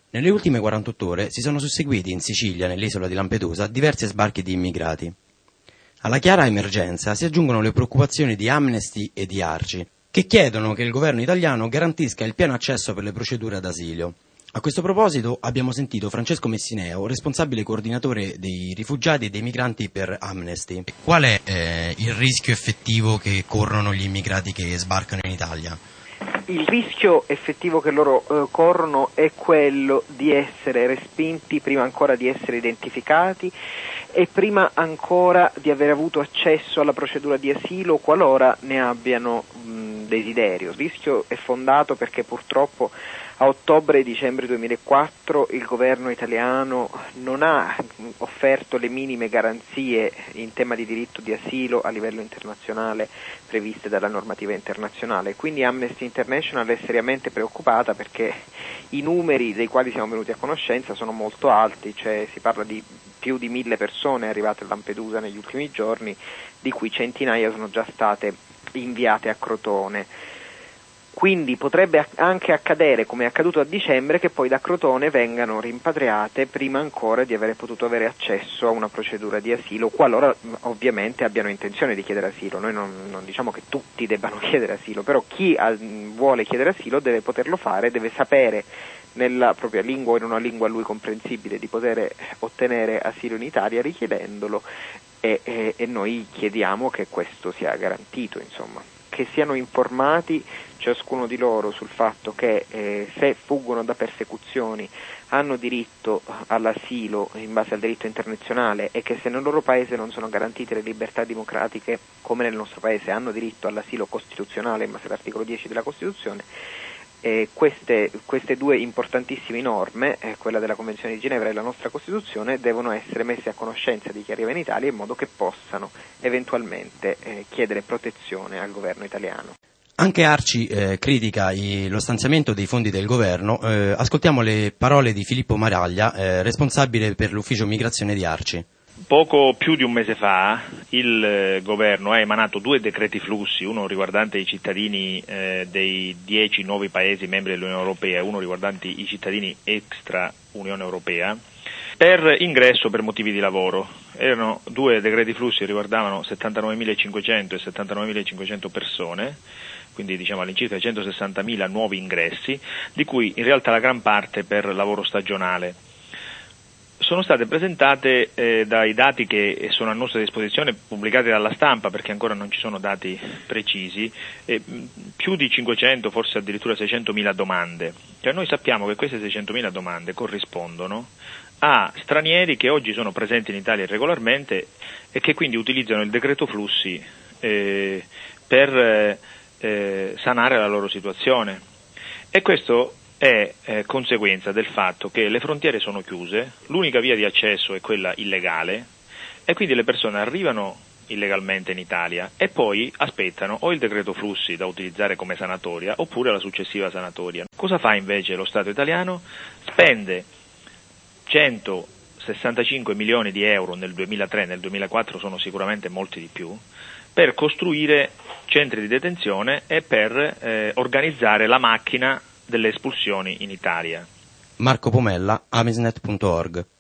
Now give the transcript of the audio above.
Nelle ultime 48 ore si sono susseguiti in Sicilia, nell'isola di Lampedusa, diversi sbarchi di immigrati. Alla chiara emergenza si aggiungono le preoccupazioni di Amnesty e di ARCI, che chiedono che il governo italiano garantisca il pieno accesso per le procedure d'asilo. A questo proposito abbiamo sentito Francesco Messineo, responsabile coordinatore dei rifugiati e dei migranti per Amnesty. Qual è il rischio effettivo che corrono gli immigrati che sbarcano in Italia? Il rischio effettivo che loro corrono è quello di essere respinti prima ancora di essere identificati e prima ancora di aver avuto accesso alla procedura di asilo qualora ne abbiano desiderio. Il rischio è fondato perché purtroppo a ottobre e dicembre 2004 il governo italiano non ha offerto le minime garanzie in tema di diritto di asilo a livello internazionale previste dalla normativa internazionale. Quindi Amnesty International è seriamente preoccupata perché i numeri dei quali siamo venuti a conoscenza sono molto alti, cioè si parla di più di 1000 persone arrivate a Lampedusa negli ultimi giorni, di cui centinaia sono già state inviate a Crotone. Quindi potrebbe anche accadere, come è accaduto a dicembre, che poi da Crotone vengano rimpatriate prima ancora di aver potuto avere accesso a una procedura di asilo, qualora ovviamente abbiano intenzione di chiedere asilo. Noi non diciamo che tutti debbano chiedere asilo, però chi vuole chiedere asilo deve poterlo fare, deve sapere nella propria lingua o in una lingua a lui comprensibile di poter ottenere asilo in Italia richiedendolo e noi chiediamo che questo sia garantito, insomma, che siano informati ciascuno di loro sul fatto che se fuggono da persecuzioni hanno diritto all'asilo in base al diritto internazionale e che se nel loro paese non sono garantite le libertà democratiche come nel nostro paese hanno diritto all'asilo costituzionale in base all'articolo 10 della Costituzione. Queste due importantissime norme, quella della Convenzione di Ginevra e la nostra Costituzione, devono essere messe a conoscenza di chi arriva in Italia in modo che possano eventualmente chiedere protezione al governo italiano. Anche ARCI critica lo stanziamento dei fondi del governo. Ascoltiamo le parole di Filippo Maraglia, responsabile per l'ufficio migrazione di ARCI. Poco più di un mese fa il governo ha emanato 2 decreti flussi, uno riguardante i cittadini dei 10 nuovi paesi membri dell'Unione Europea e uno riguardante i cittadini extra Unione Europea, per ingresso per motivi di lavoro. Erano 2 decreti flussi che riguardavano 79.500 e 79.500 persone, quindi diciamo all'incirca 160.000 nuovi ingressi, di cui in realtà la gran parte per lavoro stagionale. Sono state presentate dai dati che sono a nostra disposizione, pubblicati dalla stampa perché ancora non ci sono dati precisi, più di 500, forse addirittura 600.000 domande. Cioè noi sappiamo che queste 600.000 domande corrispondono a stranieri che oggi sono presenti in Italia regolarmente e che quindi utilizzano il decreto flussi per sanare la loro situazione. E questo è conseguenza del fatto che le frontiere sono chiuse, l'unica via di accesso è quella illegale e quindi le persone arrivano illegalmente in Italia e poi aspettano o il decreto flussi da utilizzare come sanatoria oppure la successiva sanatoria. Cosa fa invece lo Stato italiano? Spende 165 milioni di euro nel 2003, nel 2004 sono sicuramente molti di più, per costruire centri di detenzione e per organizzare la macchina delle espulsioni in Italia. Marco Pomella, Amisnet.org.